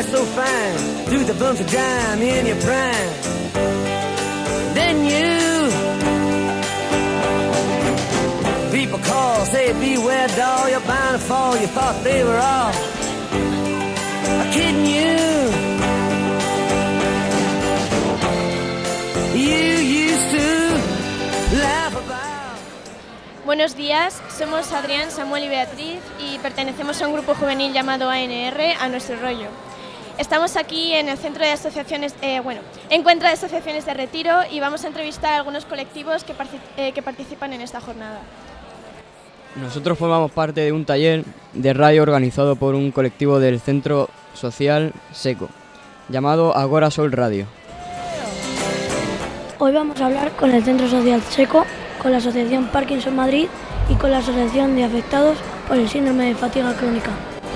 dress so fine, through the bumps of dime in your prime. Then you, people call, say beware doll, you're bound to fall. You thought they were all kidding you. You used to laugh about. Buenos días, somos Adrián, Samuel y Beatriz y pertenecemos a un grupo juvenil llamado ANR, A Nuestro Rollo. Estamos aquí en el Centro de Asociaciones, Encuentro de Asociaciones de Retiro, y vamos a entrevistar a algunos colectivos que participan en esta jornada. Nosotros formamos parte de un taller de radio organizado por un colectivo del Centro Social Seco, llamado Agora Sol Radio. Hoy vamos a hablar con el Centro Social Seco, con la Asociación Parkinson Madrid y con la Asociación de Afectados por el Síndrome de Fatiga Crónica.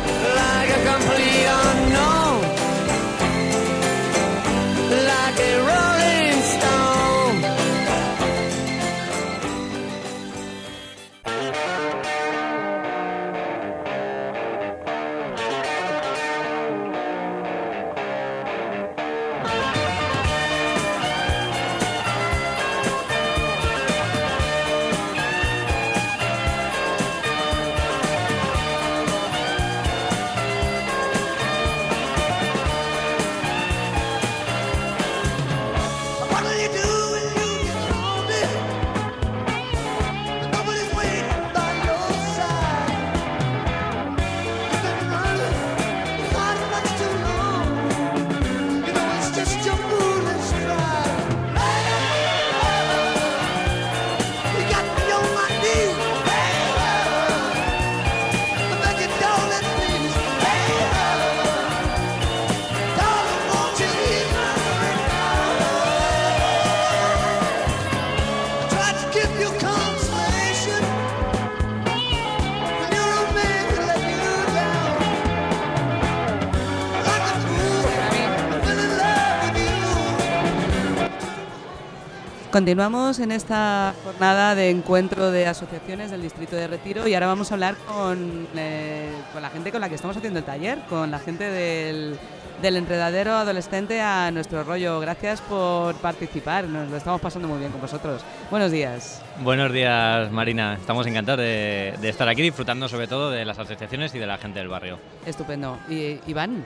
Continuamos en esta jornada de encuentro de asociaciones del Distrito de Retiro y ahora vamos a hablar con la gente con la que estamos haciendo el taller, con la gente del enredadero adolescente A Nuestro Rollo. Gracias por participar, nos lo estamos pasando muy bien con vosotros. Buenos días. Buenos días, Marina. Estamos encantados de estar aquí disfrutando sobre todo de las asociaciones y de la gente del barrio. Estupendo. ¿Y Iván?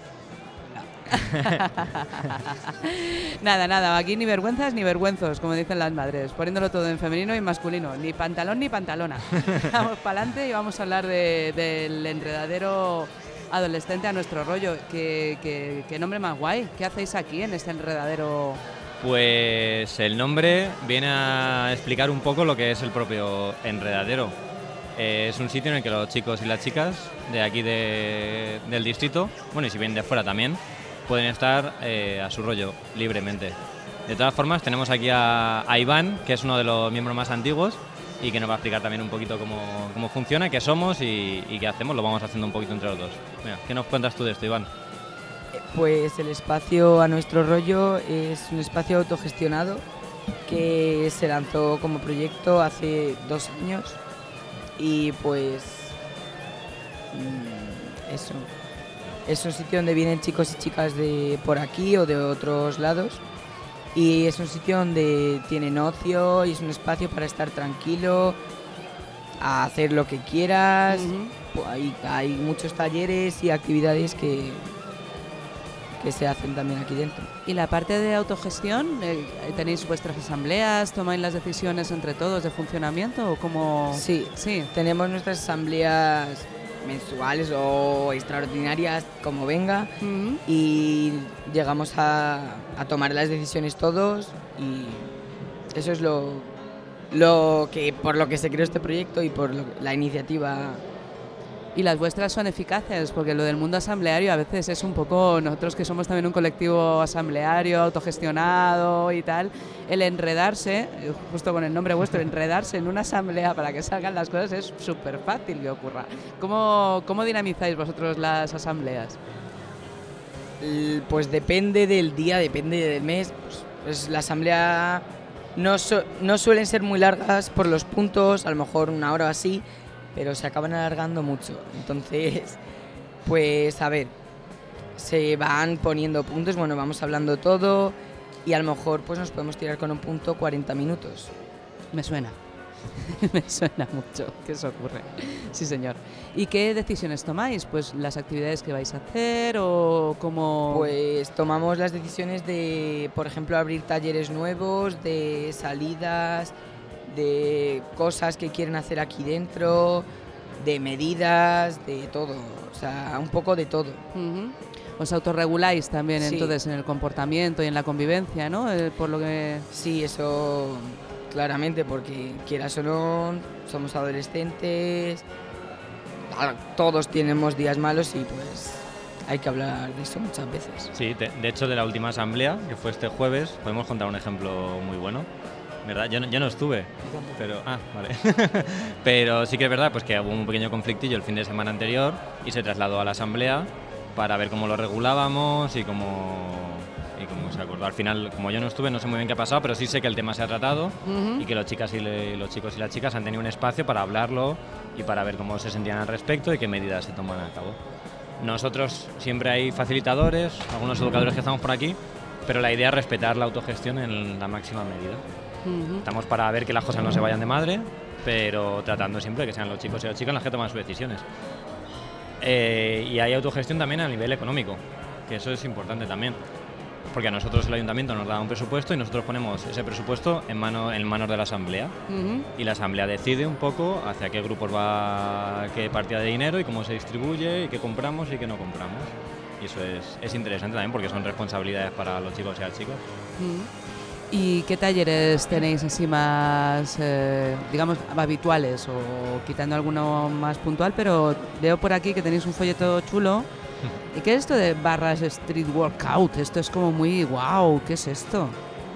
Nada, aquí ni vergüenzas ni vergüenzos, como dicen las madres, poniéndolo todo en femenino y masculino, ni pantalón ni pantalona. Vamos para adelante y vamos a hablar del enredadero adolescente A Nuestro Rollo. ¿Qué nombre más guay? ¿Qué hacéis aquí en este enredadero? Pues el nombre viene a explicar un poco lo que es el propio enredadero. Es un sitio en el que los chicos y las chicas de aquí del distrito, bueno, y si vienen de fuera también, pueden estar a su rollo libremente. De todas formas, tenemos aquí a Iván, que es uno de los miembros más antiguos y que nos va a explicar también un poquito cómo funciona, qué somos y qué hacemos. Lo vamos haciendo un poquito entre los dos. Mira, ¿qué nos cuentas tú de esto, Iván? Pues el espacio A Nuestro Rollo es un espacio autogestionado que se lanzó como proyecto hace 2 años y pues eso. Es un sitio donde vienen chicos y chicas de por aquí o de otros lados y es un sitio donde tienen ocio y es un espacio para estar tranquilo, a hacer lo que quieras. Hay muchos talleres y actividades que se hacen también aquí dentro. ¿Y la parte de autogestión? ¿Tenéis vuestras asambleas? ¿Tomáis las decisiones entre todos de funcionamiento? ¿O cómo? Sí, tenemos nuestras asambleas mensuales o extraordinarias, como venga, y llegamos a tomar las decisiones todos y eso es por lo que se creó este proyecto y por la iniciativa. ¿Y las vuestras son eficaces? Porque lo del mundo asambleario a veces es un poco, nosotros que somos también un colectivo asambleario, autogestionado y tal, el enredarse, justo con el nombre vuestro, enredarse en una asamblea para que salgan las cosas es súper fácil que ocurra. ¿Cómo dinamizáis vosotros las asambleas? Pues depende del día, depende del mes. Pues la asamblea no suelen ser muy largas por los puntos, a lo mejor 1 hora o así, pero se acaban alargando mucho. Entonces, pues a ver, se van poniendo puntos, bueno, vamos hablando todo y a lo mejor pues nos podemos tirar con un punto 40 minutos. Me suena. Me suena mucho que eso ocurre. Sí, señor. ¿Y qué decisiones tomáis? Pues las actividades que vais a hacer o cómo... Pues tomamos las decisiones de, por ejemplo, abrir talleres nuevos, de salidas, de cosas que quieren hacer aquí dentro, de medidas, de todo, o sea, un poco de todo. Uh-huh. Os autorreguláis también, Sí. entonces, en el comportamiento y en la convivencia, ¿no? Por lo que... Sí, eso claramente, porque quieras o no, somos adolescentes, todos tenemos días malos y pues hay que hablar de eso muchas veces. Sí, de hecho, de la última asamblea, que fue este jueves, podemos contar un ejemplo muy bueno. ¿Verdad? Yo no estuve, pero... Ah, vale. Pero sí que es verdad pues que hubo un pequeño conflictillo el fin de semana anterior y se trasladó a la asamblea para ver cómo lo regulábamos y cómo se acordó. Al final, como yo no estuve, no sé muy bien qué ha pasado, pero sí sé que el tema se ha tratado y que los chicos y las chicas han tenido un espacio para hablarlo y para ver cómo se sentían al respecto y qué medidas se toman a cabo. Nosotros siempre hay facilitadores, algunos educadores que estamos por aquí, pero la idea es respetar la autogestión en la máxima medida. Estamos para ver que las cosas no se vayan de madre, pero tratando siempre de que sean los chicos y las chicas las que toman sus decisiones. Y hay autogestión también a nivel económico, que eso es importante también, porque a nosotros el ayuntamiento nos da un presupuesto y nosotros ponemos ese presupuesto en manos de la asamblea. Y la asamblea decide un poco hacia qué grupos va, qué partida de dinero y cómo se distribuye y qué compramos y qué no compramos. Y eso es interesante también porque son responsabilidades para los chicos y las chicas. ¿Y qué talleres tenéis así más, digamos, habituales o quitando alguno más puntual? Pero veo por aquí que tenéis un folleto chulo. ¿Y qué es esto de barras street workout? Esto es como muy wow, ¿qué es esto?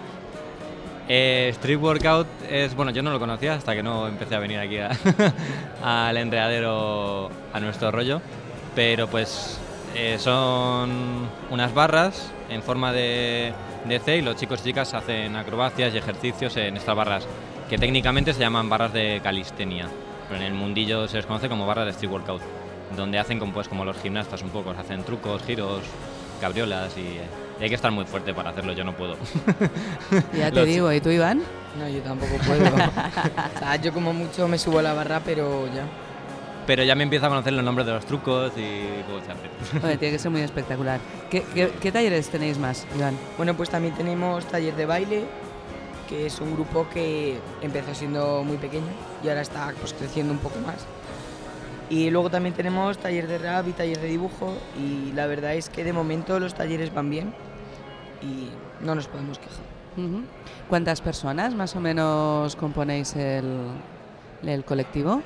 Street workout es, bueno, yo no lo conocía hasta que no empecé a venir aquí al enredadero, a nuestro rollo, pero pues son unas barras en forma de C y los chicos y chicas hacen acrobacias y ejercicios en estas barras que técnicamente se llaman barras de calistenia, pero en el mundillo se les conoce como barras de street workout, donde hacen como los gimnastas un poco, hacen trucos, giros, cabriolas y hay que estar muy fuerte para hacerlo, yo no puedo. Ya te digo, ¿y tú, Iván? No, yo tampoco puedo. O sea, yo como mucho me subo a la barra, pero ya. Pero ya me empiezo a conocer los nombres de los trucos y cómo se hace. Oye, tiene que ser muy espectacular. ¿Qué talleres tenéis más, Iván? Bueno, pues también tenemos taller de baile, que es un grupo que empezó siendo muy pequeño y ahora está pues creciendo un poco más. Y luego también tenemos taller de rap y taller de dibujo y la verdad es que de momento los talleres van bien y no nos podemos quejar. ¿Cuántas personas más o menos componéis el colectivo?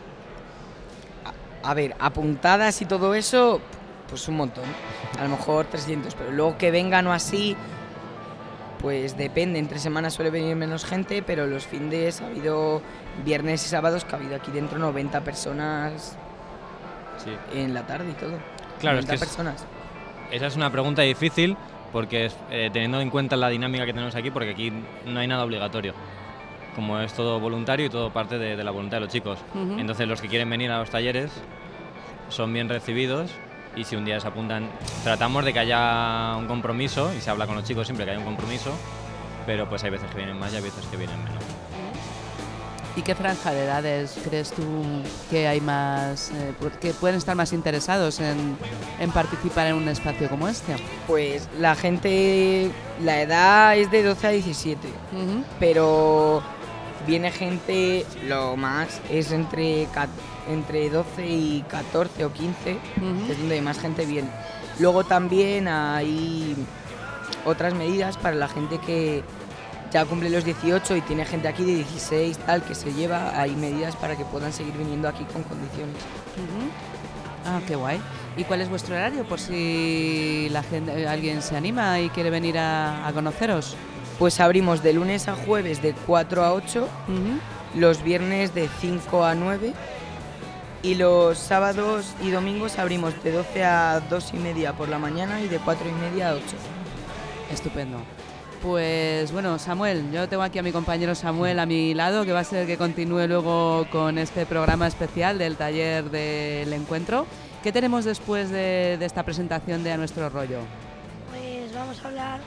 A ver, apuntadas y todo eso, pues un montón. A lo mejor 300, pero luego que vengan o así, pues depende. Entre semanas suele venir menos gente, pero los fines ha habido viernes y sábados que ha habido aquí dentro 90 personas en la tarde y todo. Claro, 90 es que personas. Esa es una pregunta difícil porque teniendo en cuenta la dinámica que tenemos aquí, porque aquí no hay nada obligatorio. Como es todo voluntario y todo parte de la voluntad de los chicos. Entonces los que quieren venir a los talleres son bien recibidos y si un día se apuntan, tratamos de que haya un compromiso y se habla con los chicos siempre que haya un compromiso, pero pues hay veces que vienen más y hay veces que vienen menos. ¿Y qué franja de edades crees tú que hay más, que pueden estar más interesados en participar en un espacio como este? Pues la gente, la edad es de 12 a 17, pero viene gente, lo más es entre 12 y 14 o 15, es donde más gente viene. Luego también hay otras medidas para la gente que ya cumple los 18 y tiene gente aquí de 16, tal, que se lleva, hay medidas para que puedan seguir viniendo aquí con condiciones. Ah, qué guay. ¿Y cuál es vuestro horario por si alguien se anima y quiere venir a conoceros? Pues abrimos de lunes a jueves de 4 a 8, los viernes de 5 a 9 y los sábados y domingos abrimos de 12 a 2 y media por la mañana y de 4 y media a 8. Estupendo. Pues bueno, Samuel, yo tengo aquí a mi compañero Samuel a mi lado, que va a ser el que continúe luego con este programa especial del taller del encuentro, ¿Qué tenemos después de esta presentación de A Nuestro Rollo? Pues vamos a hablar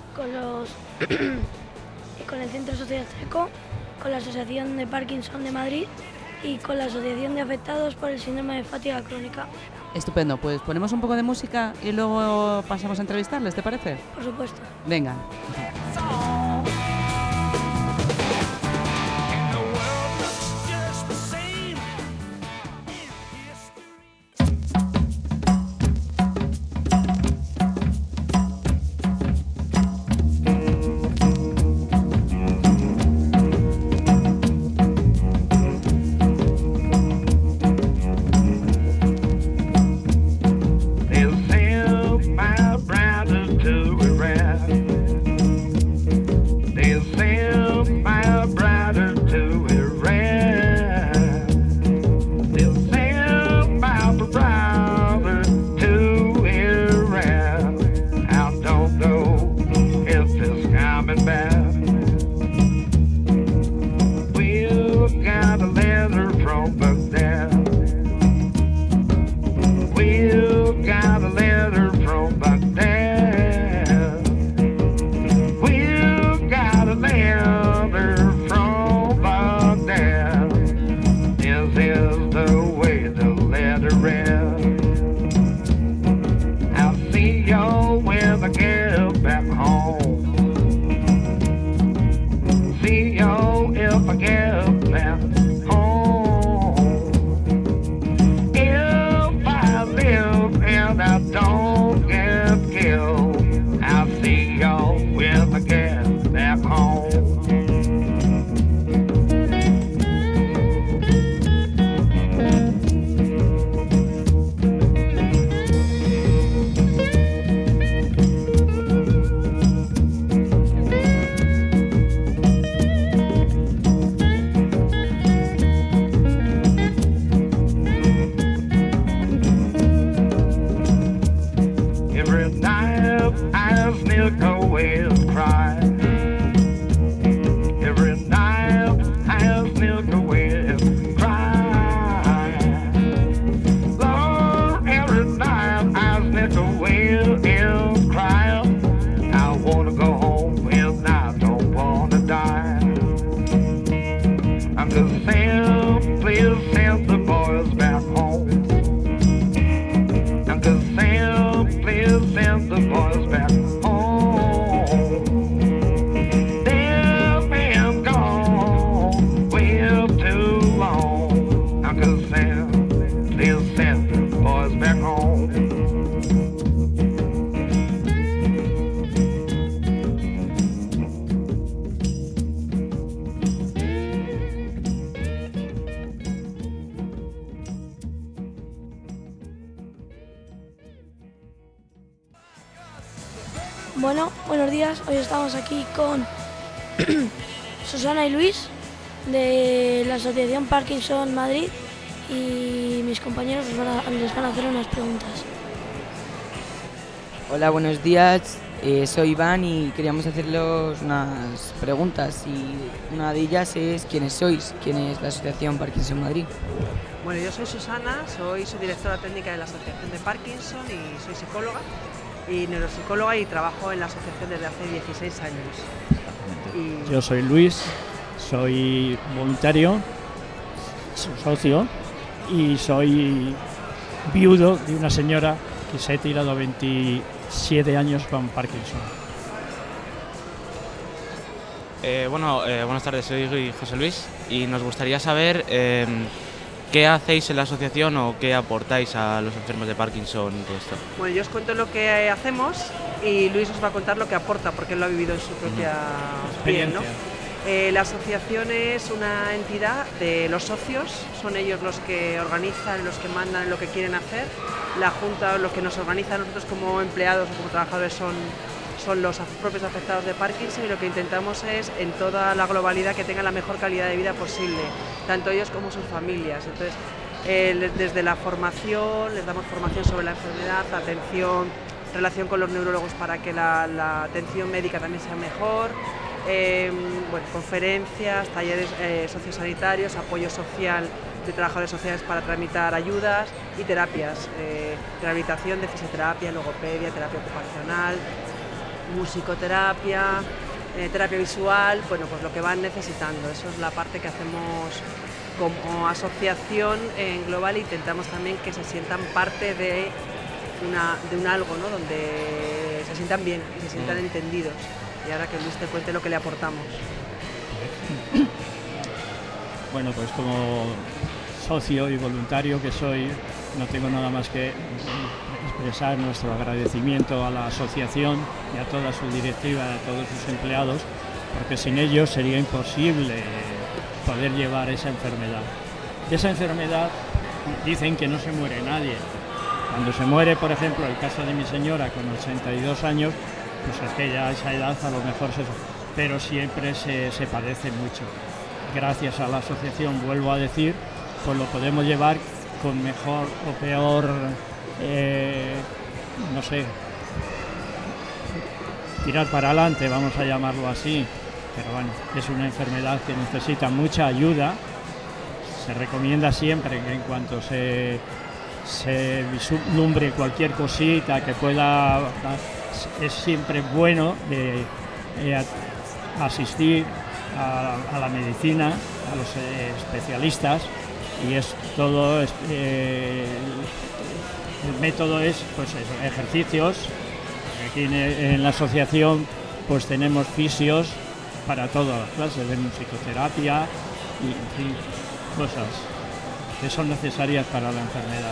con el Centro Social Seco, con la Asociación de Parkinson de Madrid y con la Asociación de Afectados por el Síndrome de Fatiga Crónica. Estupendo, pues ponemos un poco de música y luego pasamos a entrevistarles, ¿te parece? Por supuesto. Venga. Bueno, buenos días. Hoy estamos aquí con Susana y Luis de la Asociación Parkinson Madrid y mis compañeros les van a hacer unas preguntas. Hola, buenos días. Soy Iván y queríamos hacerles unas preguntas y una de ellas es ¿quiénes sois? ¿Quién es la Asociación Parkinson Madrid? Bueno, yo soy Susana, soy subdirectora técnica de la Asociación de Parkinson y soy psicóloga y neuropsicóloga y trabajo en la asociación desde hace 16 años. Yo soy Luis, soy voluntario, socio y soy viudo de una señora que se ha tirado 27 años con Parkinson. Buenas tardes, soy José Luis y nos gustaría saber ¿qué hacéis en la asociación o qué aportáis a los enfermos de Parkinson y todo esto? Bueno, yo os cuento lo que hacemos y Luis os va a contar lo que aporta porque él lo ha vivido en su propia piel, ¿no? La asociación es una entidad de los socios, son ellos los que organizan, los que mandan lo que quieren hacer. La Junta, los que nos organiza a nosotros como empleados o como trabajadores son los propios afectados de Parkinson y lo que intentamos es en toda la globalidad que tengan la mejor calidad de vida posible, tanto ellos como sus familias. Entonces, desde la formación, les damos formación sobre la enfermedad, atención, relación con los neurólogos para que la atención médica también sea mejor, conferencias, talleres sociosanitarios, apoyo social de trabajo de sociedades para tramitar ayudas y terapias, rehabilitación de fisioterapia, logopedia, terapia ocupacional, musicoterapia, terapia visual, bueno, pues lo que van necesitando. Eso es la parte que hacemos como asociación en global, e intentamos también que se sientan parte de un algo, ¿no? Donde se sientan bien y se sientan entendidos. Y ahora que Luis te cuente lo que le aportamos. Bueno, pues como socio y voluntario que soy, no tengo nada más que expresar nuestro agradecimiento a la asociación y a toda su directiva, a todos sus empleados, porque sin ellos sería imposible poder llevar esa enfermedad. De esa enfermedad dicen que no se muere nadie. Cuando se muere, por ejemplo, el caso de mi señora con 82 años, pues es que ya a esa edad a lo mejor pero siempre se padece mucho. Gracias a la asociación, vuelvo a decir, pues lo podemos llevar con mejor o peor, no sé, tirar para adelante, vamos a llamarlo así. Pero bueno, es una enfermedad que necesita mucha ayuda. Se recomienda siempre que en cuanto se vislumbre cualquier cosita que pueda, es siempre bueno asistir a la medicina, a los especialistas, y es todo, el método es pues eso, ejercicios. Aquí en la asociación pues tenemos fisios para todas las clases de musicoterapia y en fin, cosas que son necesarias para la enfermedad.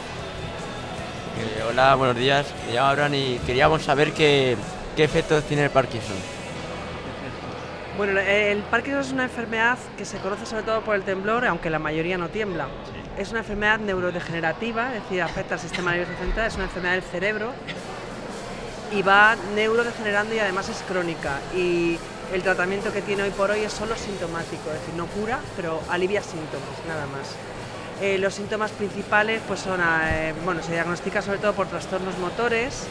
Hola, buenos días. Me llamo Abraham y queríamos saber qué efectos tiene el Parkinson. Bueno, el Parkinson es una enfermedad que se conoce sobre todo por el temblor, aunque la mayoría no tiembla. Sí. Es una enfermedad neurodegenerativa, es decir, afecta al sistema nervioso central, es una enfermedad del cerebro y va neurodegenerando y además es crónica. Y el tratamiento que tiene hoy por hoy es solo sintomático, es decir, no cura, pero alivia síntomas, nada más. Los síntomas principales pues son, se diagnostica sobre todo por trastornos motores,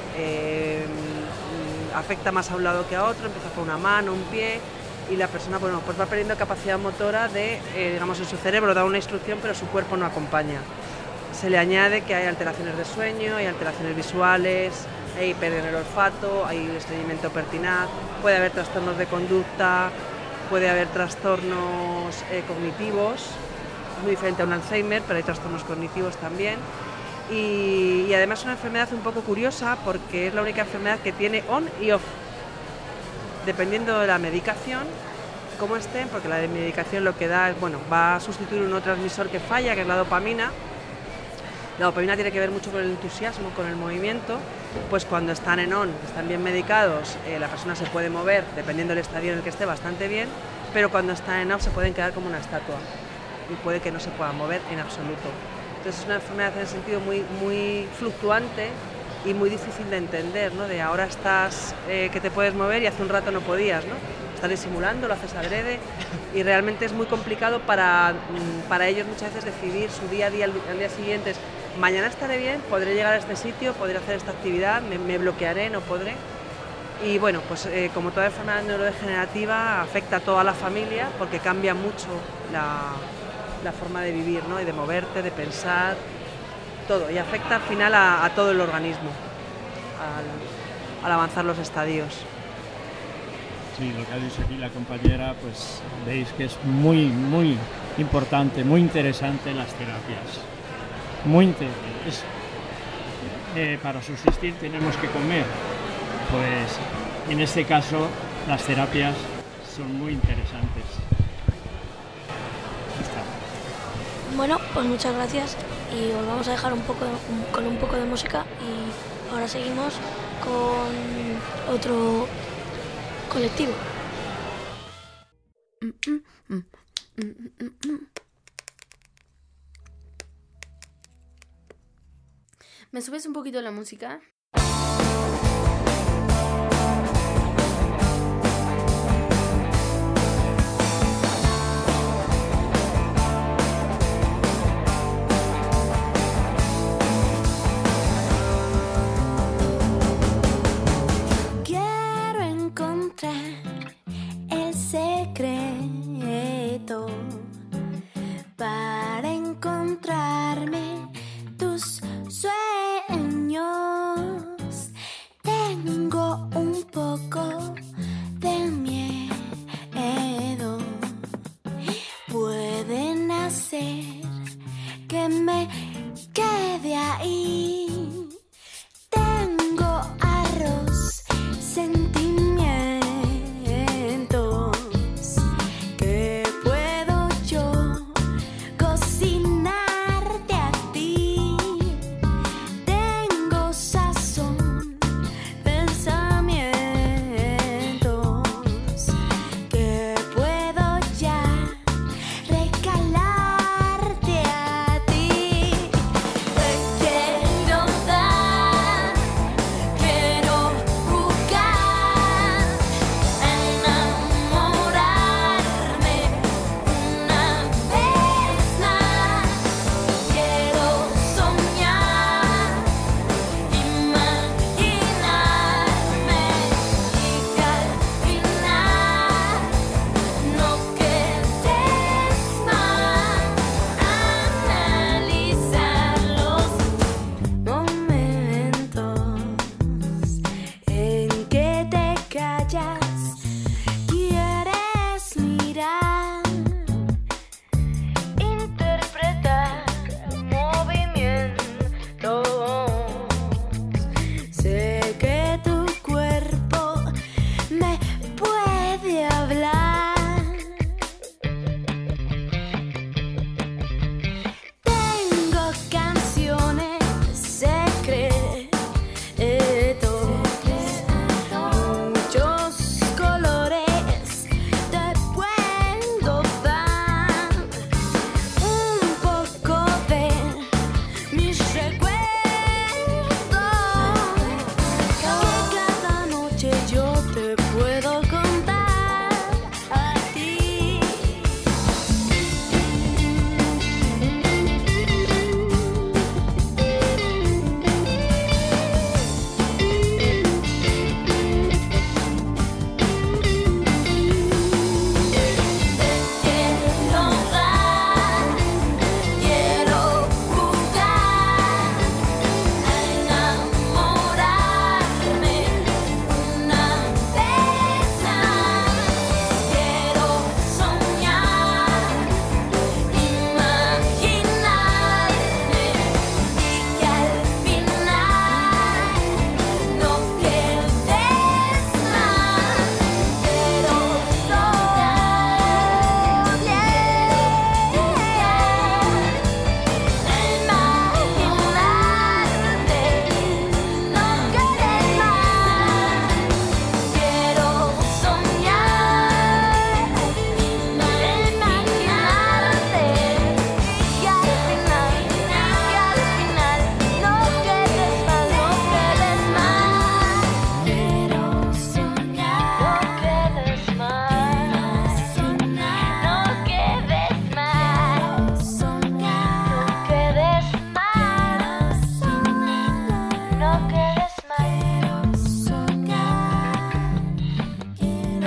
afecta más a un lado que a otro, empieza por una mano, un pie, y la persona pues va perdiendo capacidad motora de, en su cerebro da una instrucción, pero su cuerpo no acompaña. Se le añade que hay alteraciones de sueño, hay alteraciones visuales, hay pérdida en el olfato, hay estreñimiento pertinaz, puede haber trastornos de conducta, puede haber trastornos cognitivos, es muy diferente a un Alzheimer, pero hay trastornos cognitivos también. Y además es una enfermedad un poco curiosa porque es la única enfermedad que tiene on y off, dependiendo de la medicación, cómo esté, porque la medicación lo que da es, va a sustituir un neurotransmisor que falla, que es la dopamina. La dopamina tiene que ver mucho con el entusiasmo, con el movimiento, pues cuando están en on, están bien medicados, la persona se puede mover, dependiendo del estadio en el que esté, bastante bien, pero cuando están en off se pueden quedar como una estatua y puede que no se pueda mover en absoluto. Entonces es una enfermedad en el sentido muy, muy fluctuante y muy difícil de entender, ¿no? De ahora estás que te puedes mover y hace un rato no podías, ¿no? Estás disimulando, lo haces adrede y realmente es muy complicado para ellos muchas veces decidir su día a día, al día siguiente es, mañana estaré bien, podré llegar a este sitio, podré hacer esta actividad, me bloquearé, no podré. Y bueno, pues como toda enfermedad neurodegenerativa afecta a toda la familia porque cambia mucho la forma de vivir, ¿no? Y de moverte, de pensar, todo, y afecta al final a todo el organismo al avanzar los estadios. Sí, lo que ha dicho aquí la compañera, pues veis que es muy, muy importante, muy interesante las terapias. Muy interesante. Para subsistir tenemos que comer. Pues en este caso las terapias son muy interesantes. Bueno, pues muchas gracias y os vamos a dejar con un poco de música y ahora seguimos con otro colectivo. ¿Me subes un poquito la música? El secreto para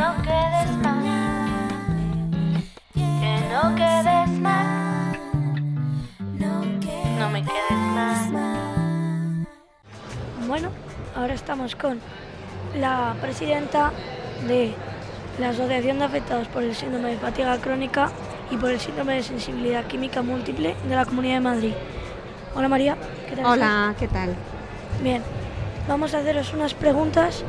no quedes mal, que no quedes mal, no me quedes mal. Bueno, ahora estamos con la presidenta de la Asociación de Afectados por el Síndrome de Fatiga Crónica y por el Síndrome de Sensibilidad Química Múltiple de la Comunidad de Madrid. Hola María, ¿qué tal? Hola, ¿qué tal? Bien, vamos a haceros unas preguntas.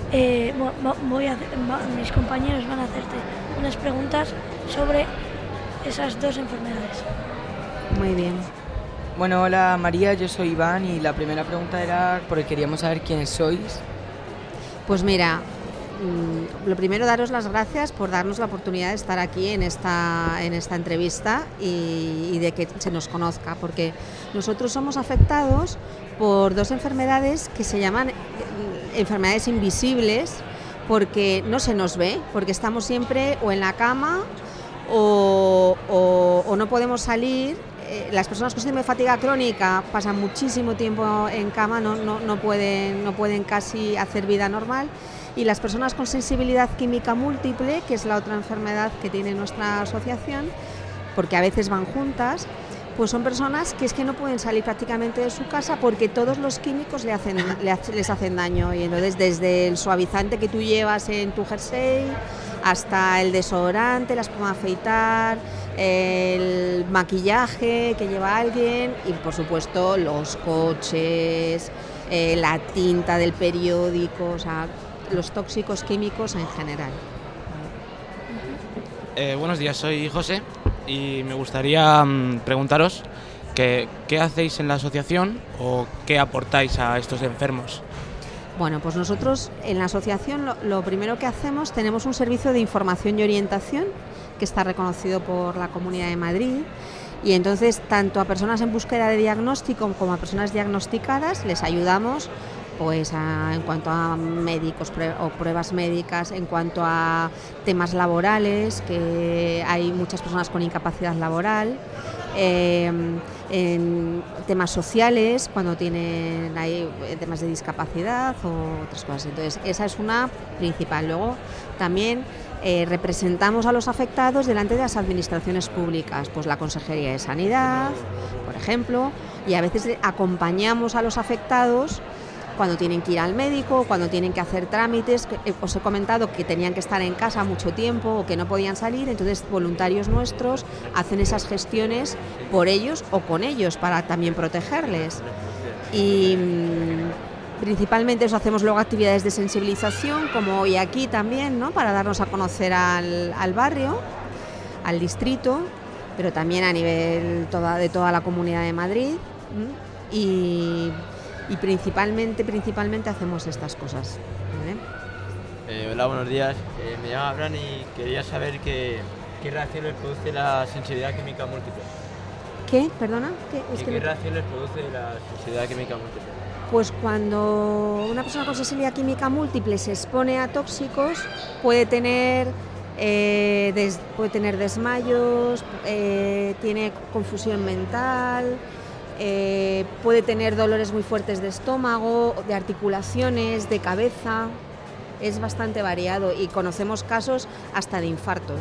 Mis compañeros van a hacerte unas preguntas sobre esas dos enfermedades. Muy bien. Bueno, hola María, yo soy Iván y la primera pregunta era porque queríamos saber quiénes sois. Pues mira, lo primero daros las gracias por darnos la oportunidad de estar aquí en esta entrevista y de que se nos conozca, porque nosotros somos afectados por dos enfermedades que se llaman enfermedades invisibles, porque no se nos ve, porque estamos siempre o en la cama o no podemos salir. Las personas con síndrome de fatiga crónica pasan muchísimo tiempo en cama, no pueden casi hacer vida normal, y las personas con sensibilidad química múltiple, que es la otra enfermedad que tiene nuestra asociación, porque a veces van juntas, pues son personas que es que no pueden salir prácticamente de su casa porque todos los químicos les hacen daño, y entonces desde el suavizante que tú llevas en tu jersey hasta el desodorante, la espuma de afeitar, el maquillaje que lleva alguien y por supuesto los coches, la tinta del periódico, o sea, los tóxicos químicos en general. Buenos días, soy José y me gustaría preguntaros qué hacéis en la asociación o qué aportáis a estos enfermos. Bueno, pues nosotros en la asociación lo primero que hacemos, tenemos un servicio de información y orientación que está reconocido por la Comunidad de Madrid, y entonces tanto a personas en búsqueda de diagnóstico como a personas diagnosticadas les ayudamos pues en cuanto a médicos o pruebas médicas, en cuanto a temas laborales, que hay muchas personas con incapacidad laboral, en temas sociales, cuando hay temas de discapacidad o otras cosas. Entonces, esa es una principal. Luego, también representamos a los afectados delante de las administraciones públicas, pues la Consejería de Sanidad, por ejemplo, y a veces acompañamos a los afectados cuando tienen que ir al médico, cuando tienen que hacer trámites. Os he comentado que tenían que estar en casa mucho tiempo o que no podían salir, entonces voluntarios nuestros hacen esas gestiones por ellos o con ellos para también protegerles. Y principalmente hacemos luego actividades de sensibilización, como hoy aquí también, ¿no?, para darnos a conocer al barrio, al distrito, pero también a nivel de toda la Comunidad de Madrid. Y principalmente hacemos estas cosas, ¿vale? Hola, buenos días. Me llamo Abraham y quería saber qué reacción les produce la sensibilidad química múltiple. ¿Qué? ¿Perdona? ¿Qué reacción les produce la sensibilidad química múltiple? Pues cuando una persona con sensibilidad química múltiple se expone a tóxicos, puede tener desmayos, tiene confusión mental, puede tener dolores muy fuertes de estómago, de articulaciones, de cabeza. Es bastante variado y conocemos casos hasta de infartos.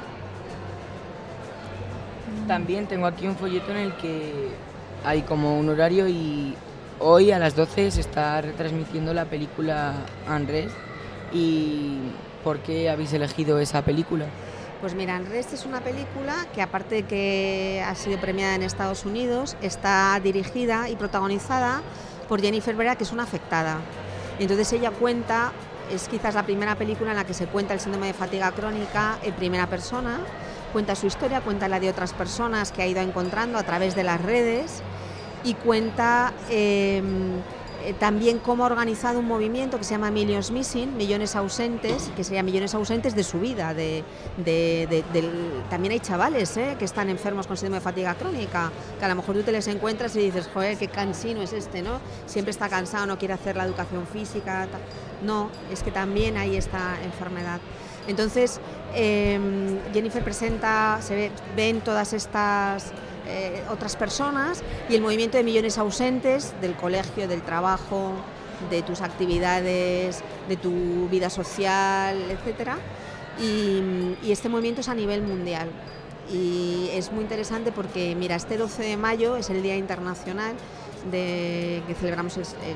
También tengo aquí un folleto en el que hay como un horario y hoy a las 12 se está retransmitiendo la película Unrest. ¿Y por qué habéis elegido esa película? Pues mira, Unrest es una película que, aparte de que ha sido premiada en Estados Unidos, está dirigida y protagonizada por Jennifer Vera, que es una afectada. Y entonces ella cuenta, es quizás la primera película en la que se cuenta el síndrome de fatiga crónica en primera persona, cuenta su historia, cuenta la de otras personas que ha ido encontrando a través de las redes, y cuenta también cómo ha organizado un movimiento que se llama Millions Missing, Millones Ausentes, que sería Millones Ausentes de su vida. También hay chavales que están enfermos con síndrome de fatiga crónica, que a lo mejor tú te les encuentras y dices, joder, qué cansino es este, ¿no? Siempre está cansado, no quiere hacer la educación física. No, es que también hay esta enfermedad. Entonces, Jennifer presenta, ven todas estas otras personas, y el movimiento de Millones Ausentes, del colegio, del trabajo, de tus actividades, de tu vida social, etcétera, y este movimiento es a nivel mundial. Y es muy interesante porque, mira, este 12 de mayo es el Día Internacional que celebramos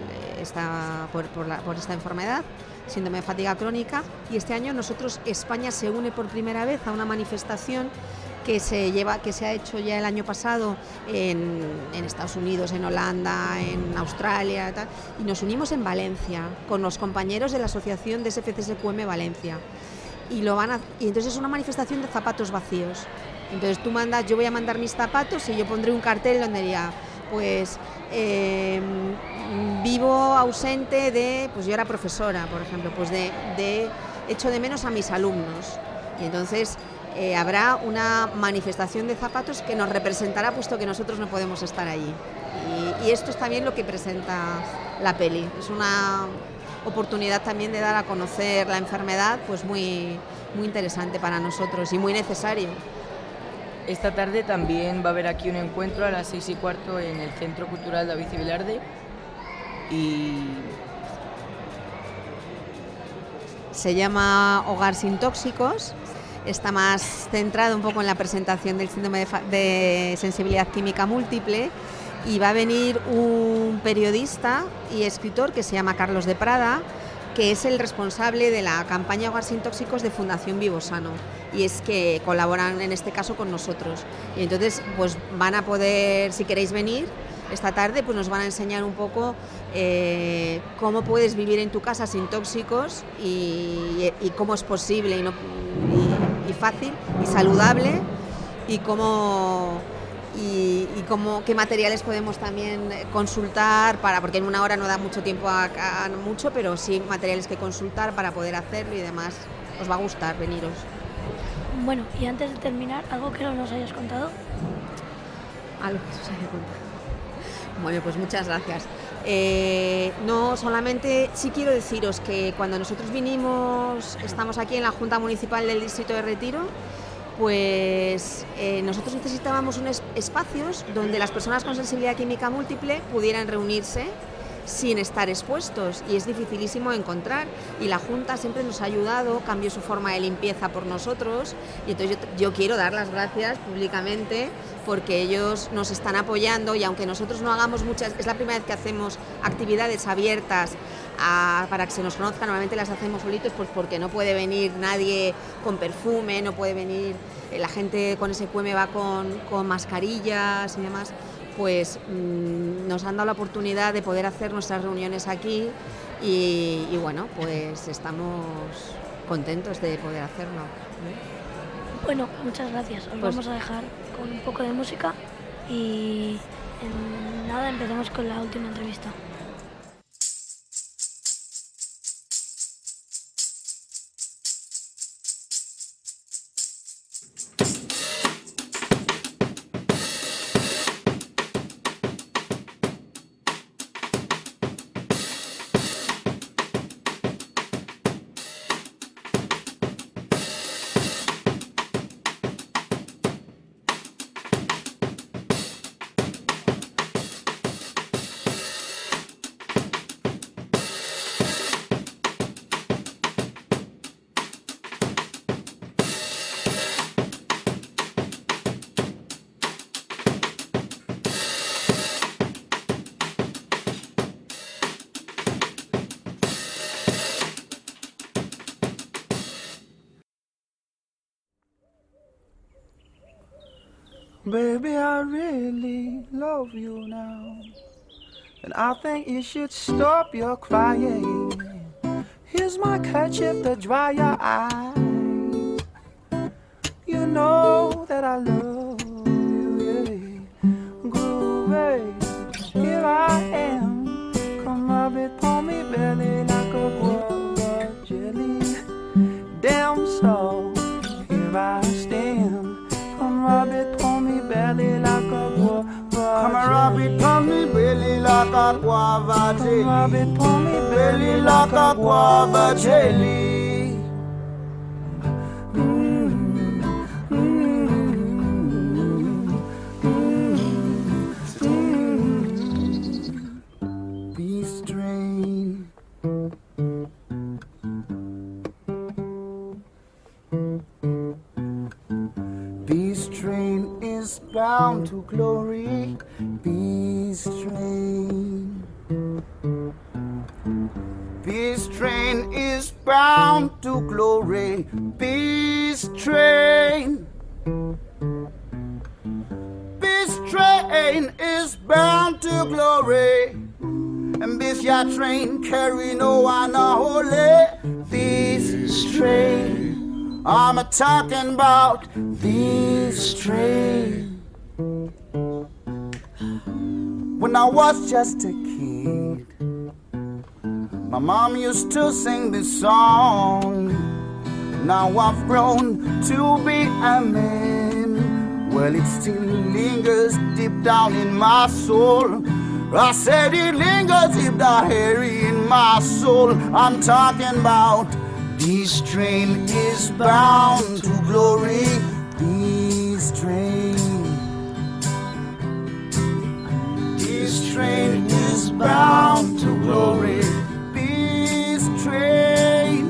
por esta enfermedad, síndrome de fatiga crónica, y este año España se une por primera vez a una manifestación que se ha hecho ya el año pasado en Estados Unidos, en Holanda, en Australia, tal, y nos unimos en Valencia con los compañeros de la asociación de SFCSQM Valencia, y entonces es una manifestación de zapatos vacíos. Entonces yo voy a mandar mis zapatos y yo pondré un cartel donde diría, pues vivo ausente de, pues yo era profesora, por ejemplo, pues echo de menos a mis alumnos, y entonces habrá una manifestación de zapatos que nos representará, puesto que nosotros no podemos estar allí. Y esto es también lo que presenta la peli, es una oportunidad también de dar a conocer la enfermedad, pues muy, muy interesante para nosotros y muy necesario. Esta tarde también va a haber aquí un encuentro a las 6:15 en el Centro Cultural David y Vilarde, y se llama Hogar sin tóxicos. Está más centrado un poco en la presentación del síndrome de sensibilidad química múltiple, y va a venir un periodista y escritor que se llama Carlos de Prada, que es el responsable de la campaña Hogar sin tóxicos de Fundación Vivo Sano, y es que colaboran en este caso con nosotros. Y entonces pues van a poder, si queréis venir esta tarde, pues nos van a enseñar un poco cómo puedes vivir en tu casa sin tóxicos y cómo es posible y fácil y saludable, y qué materiales podemos también consultar porque en una hora no da mucho tiempo a mucho, pero sí materiales que consultar para poder hacerlo y demás. Os va a gustar veniros. Bueno, y antes de terminar, ¿algo que no nos hayas contado? Algo que os haya contado. Bueno, pues muchas gracias. No, solamente sí quiero deciros que cuando nosotros estamos aquí en la Junta Municipal del Distrito de Retiro, pues nosotros necesitábamos unos espacios donde las personas con sensibilidad química múltiple pudieran reunirse sin estar expuestos, y es dificilísimo encontrar, y la Junta siempre nos ha ayudado, cambió su forma de limpieza por nosotros, y entonces yo quiero dar las gracias públicamente porque ellos nos están apoyando, y aunque nosotros no hagamos muchas, es la primera vez que hacemos actividades abiertas para que se nos conozca, normalmente las hacemos solitos, pues porque no puede venir nadie con perfume, no puede venir, la gente con SQM va con mascarillas y demás. Pues nos han dado la oportunidad de poder hacer nuestras reuniones aquí, y bueno, pues estamos contentos de poder hacerlo. Bueno, muchas gracias. Os vamos a dejar con un poco de música y nada, empezamos con la última entrevista. Baby, I really love you now, and I think you should stop your crying. Here's my kerchief to dry your eyes. You know that I love you, yeah. Groovy, here I am. Come rub it on me belly like a guava jelly. Damn so, here I stand. Come rub it on me belly like a guava. Come and rub it on me belly like a guava jelly. Rub it on me Belly like a guava jelly. Be strange. This train is bound to glory. This train. This train is bound to glory. This train. This train is bound to glory. And this ya train carry no one holy. This train, I'm a talking about this train. When I was just a kid, my mom used to sing this song. Now I've grown to be a man. Well, it still lingers deep down in my soul. I said it lingers deep down here in my soul. I'm talking about this train is bound to glory. This train. This train is bound to glory. This train.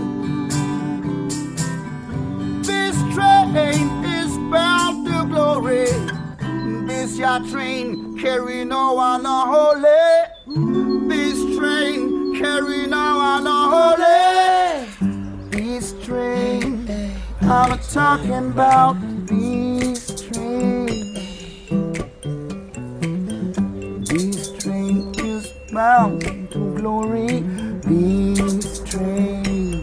This train is bound to glory. This ya train carry no one holy. This train carry no one holy. This train, I'm talking about this train. This train is bound to glory. This train.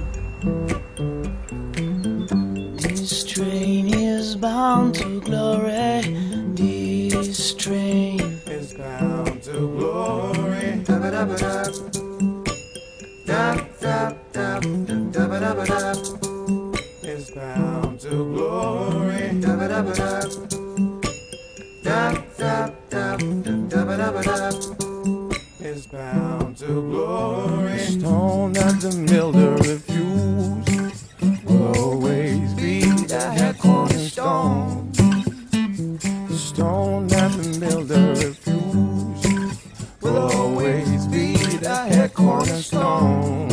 This train is bound to glory. This train is bound to glory. Da ba da ba da. Da da da da ba da ba da. Is bound to glory. Da ba da ba da. Da da da da ba da ba da. Is bound to glory. The stone that the builder refused will always be the cornerstone. The stone that the builder refused will always be the cornerstone.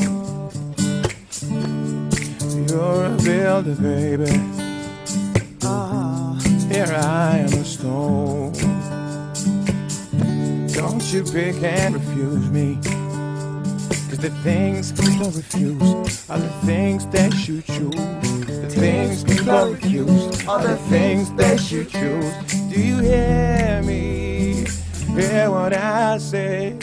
You're a builder, baby. Here I am a stone. Don't you pick and refuse me. Cause the things people refuse are the things that you choose. The things people refuse are the things that you choose. Do you hear me? Hear what I say?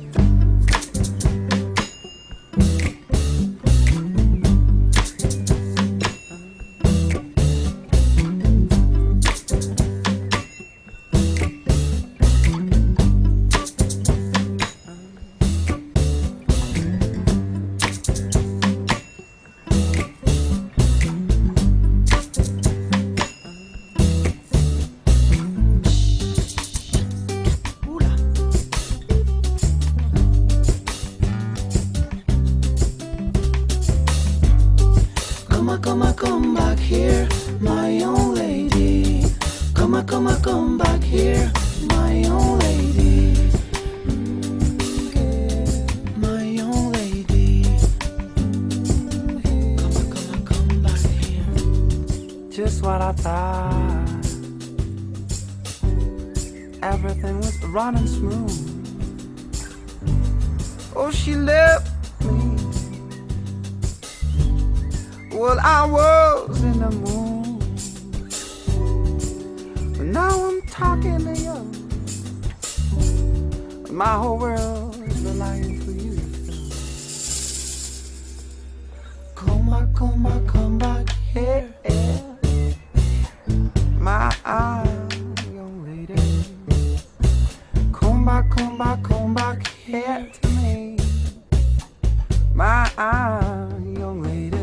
Come back here, my young lady. Come back here, my young lady. My young lady. Come back here. Just what I thought. Everything was running smooth. Oh, she left me. Well, I was in the mood, but now I'm talking to you. My whole world is relying for you. Come back here, my young lady. Come back here to me, my young lady.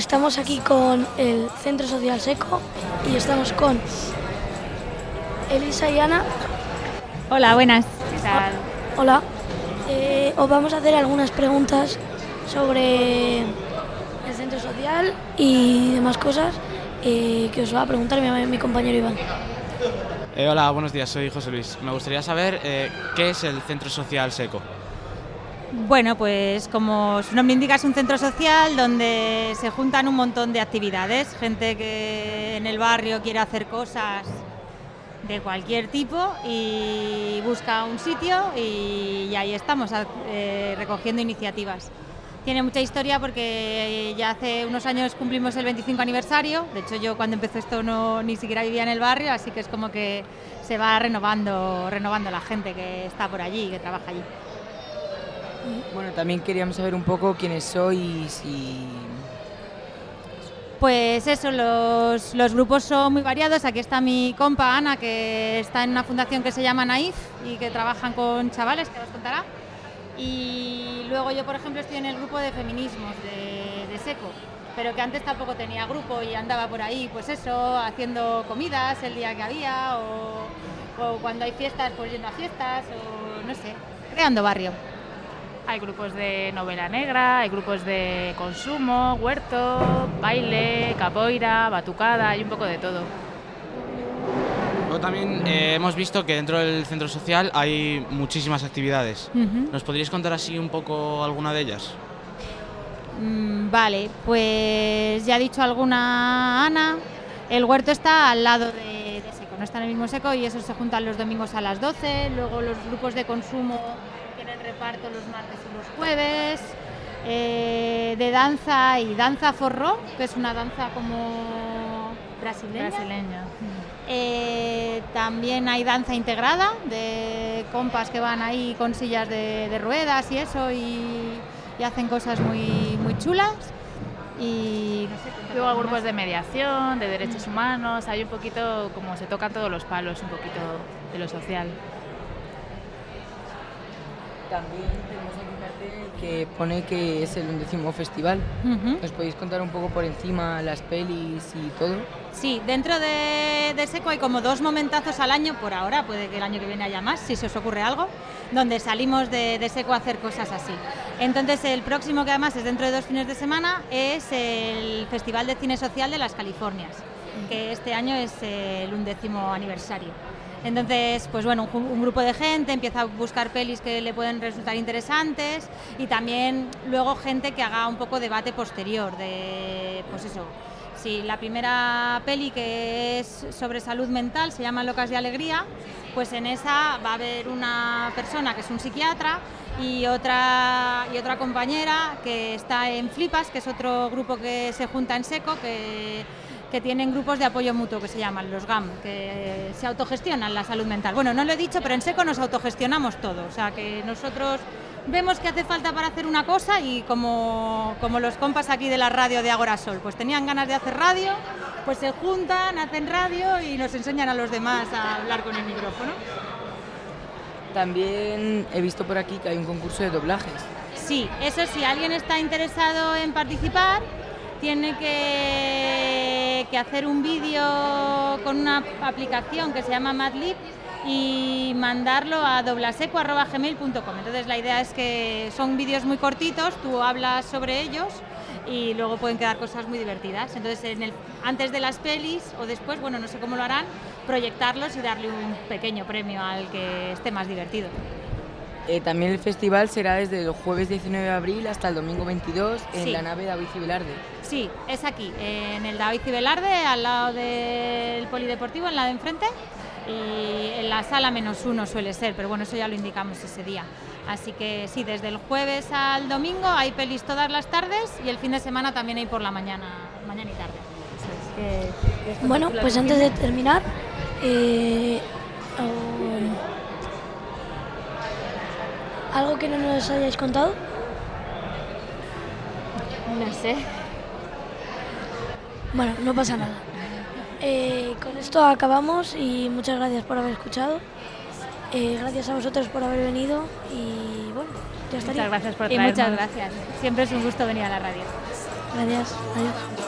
estamos aquí con el Centro Social Seco y estamos con Elisa y Ana. Hola, buenas. ¿Qué tal? Hola. Os vamos a hacer algunas preguntas sobre el centro social y demás cosas que os va a preguntar mi compañero Iván. Hola, buenos días, soy José Luis. Me gustaría saber qué es el Centro Social Seco. Bueno, pues como su nombre indica, es un centro social donde se juntan un montón de actividades. Gente que en el barrio quiere hacer cosas de cualquier tipo y busca un sitio y ahí estamos recogiendo iniciativas. Tiene mucha historia porque ya hace unos años cumplimos el 25 aniversario. De hecho, yo cuando empezó esto ni siquiera vivía en el barrio, así que es como que se va renovando la gente que está por allí, que trabaja allí. Bueno, también queríamos saber un poco quiénes sois y... Pues eso, los grupos son muy variados. Aquí está mi compa Ana, que está en una fundación que se llama Naif y que trabajan con chavales, que os contará. Y luego yo, por ejemplo, estoy en el grupo de feminismos de Seco, pero que antes tampoco tenía grupo y andaba por ahí, pues eso, haciendo comidas el día que había o cuando hay fiestas, pues yendo a fiestas o no sé, creando barrio. Hay grupos de novela negra, hay grupos de consumo, huerto, baile, capoeira, batucada, hay un poco de todo. Luego también hemos visto que dentro del centro social hay muchísimas actividades. ¿Nos podríais contar así un poco alguna de ellas? Vale, pues ya ha dicho alguna Ana, el huerto está al lado de Seco, no está en el mismo Seco y eso se juntan los domingos a las 12, luego los grupos de consumo tienen reparto los martes y los jueves, de danza y danza forró, que es una danza como brasileña. También hay danza integrada de compas que van ahí con sillas de ruedas y eso y hacen cosas muy, muy chulas. Y no sé, luego hay grupos de mediación, de derechos humanos, hay un poquito como se tocan todos los palos, un poquito de lo social. También tenemos aquí un cartel que pone que es el 11º festival. ¿Os podéis contar un poco por encima las pelis y todo? Sí, dentro de Seco hay como 2 momentazos al año por ahora, puede que el año que viene haya más, si se os ocurre algo, donde salimos de Seco a hacer cosas así. Entonces el próximo, que además es dentro de 2 fines de semana, es el Festival de Cine Social de las Californias, que este año es el 11º aniversario. Entonces, pues bueno, un grupo de gente empieza a buscar pelis que le pueden resultar interesantes y también luego gente que haga un poco debate posterior de, pues eso, sí, la primera peli que es sobre salud mental se llama Locas de Alegría, pues en esa va a haber una persona que es un psiquiatra y otra compañera que está en Flipas, que es otro grupo que se junta en Seco, que tienen grupos de apoyo mutuo que se llaman los GAM, que se autogestionan la salud mental. Bueno, no lo he dicho, pero en Seco nos autogestionamos todo, o sea que nosotros vemos que hace falta para hacer una cosa y como los compas aquí de la radio de Agora Sol, pues tenían ganas de hacer radio, pues se juntan, hacen radio y nos enseñan a los demás a hablar con el micrófono. También he visto por aquí que hay un concurso de doblajes. Sí, eso si alguien está interesado en participar, tiene que hacer un vídeo con una aplicación que se llama Madlib y mandarlo a doblaseco@gmail.com. Entonces la idea es que son vídeos muy cortitos, tú hablas sobre ellos y luego pueden quedar cosas muy divertidas. Entonces antes de las pelis o después, bueno, no sé cómo lo harán, proyectarlos y darle un pequeño premio al que esté más divertido. También el festival será desde el jueves 19 de abril hasta el domingo 22 en Sí. la nave David Cibelarde. Sí, es aquí, en el David Cibelarde, al lado del polideportivo, en la de enfrente, y en la sala -1 suele ser, pero bueno, eso ya lo indicamos ese día. Así que sí, desde el jueves al domingo hay pelis todas las tardes y el fin de semana también hay por la mañana y tarde. Bueno, pues antes de terminar, ¿algo que no nos hayáis contado? No sé. Bueno, no pasa nada. Con esto acabamos y muchas gracias por haber escuchado. Gracias a vosotros por haber venido y bueno, ya estaría. Muchas gracias por Y traernos. muchas gracias. Siempre es un gusto venir a la radio. Gracias. Adiós.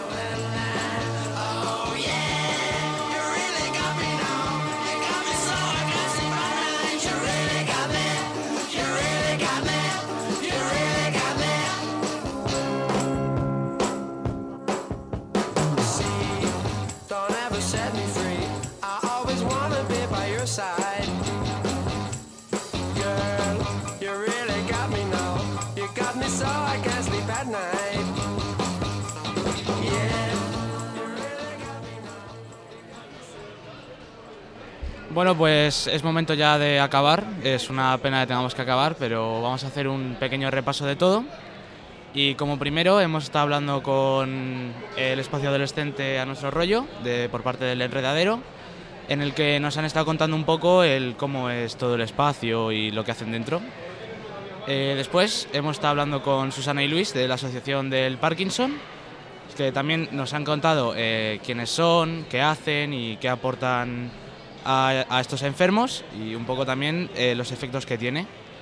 Bueno, pues es momento ya de acabar. Es una pena que tengamos que acabar, pero vamos a hacer un pequeño repaso de todo. Y como primero hemos estado hablando con el espacio adolescente A Nuestro Rollo, por parte del Enredadero, en el que nos han estado contando un poco cómo es todo el espacio y lo que hacen dentro. Después hemos estado hablando con Susana y Luis de la Asociación del Parkinson, que también nos han contado quiénes son, qué hacen y qué aportan a estos enfermos y un poco también los efectos que tiene.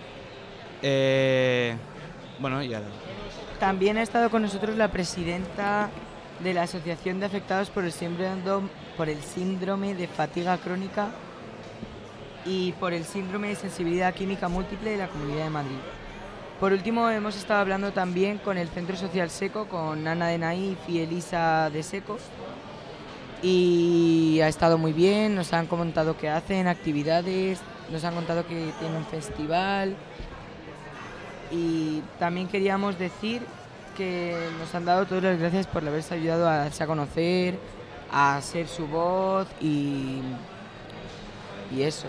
Bueno, ya. También ha estado con nosotros la presidenta de la Asociación de Afectados por el Síndrome de Fatiga Crónica y por el Síndrome de Sensibilidad Química Múltiple de la Comunidad de Madrid. Por último, hemos estado hablando también con el Centro Social Seco, con Ana de Naif y Elisa de Seco, y ha estado muy bien. Nos han contado que hacen actividades, nos han contado que tienen un festival. Y también queríamos decir que nos han dado todas las gracias por haberse ayudado a darse a conocer, a ser su voz y eso.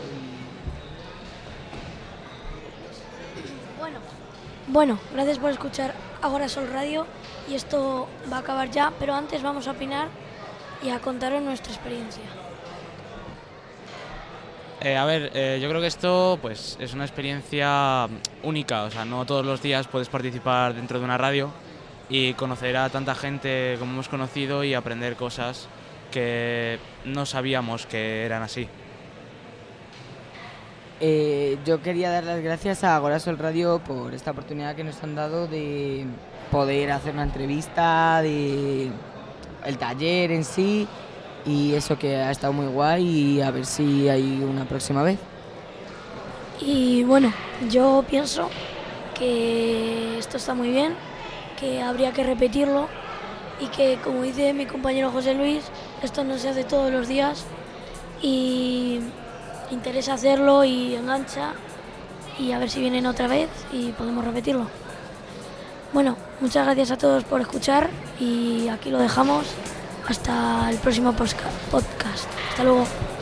Bueno, gracias por escuchar Agora Sol Radio, y esto va a acabar ya, pero antes vamos a opinar y a contaros nuestra experiencia. Yo creo que esto pues es una experiencia única, o sea, no todos los días puedes participar dentro de una radio y conocer a tanta gente como hemos conocido y aprender cosas que no sabíamos que eran así. Yo quería dar las gracias a Agora Sol Radio por esta oportunidad que nos han dado de poder hacer una entrevista, de el taller en sí, y eso, que ha estado muy guay, y a ver si hay una próxima vez. Y bueno, yo pienso que esto está muy bien, que habría que repetirlo y que, como dice mi compañero José Luis, esto no se hace todos los días y interesa hacerlo y engancha, y a ver si vienen otra vez y podemos repetirlo. Bueno, muchas gracias a todos por escuchar y aquí lo dejamos. Hasta el próximo podcast. Hasta luego.